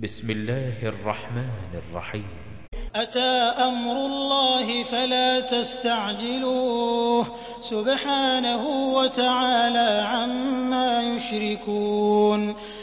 بسم الله الرحمن الرحيم. أتى أمر الله فلا تستعجلوه سبحانه وتعالى عما يشركون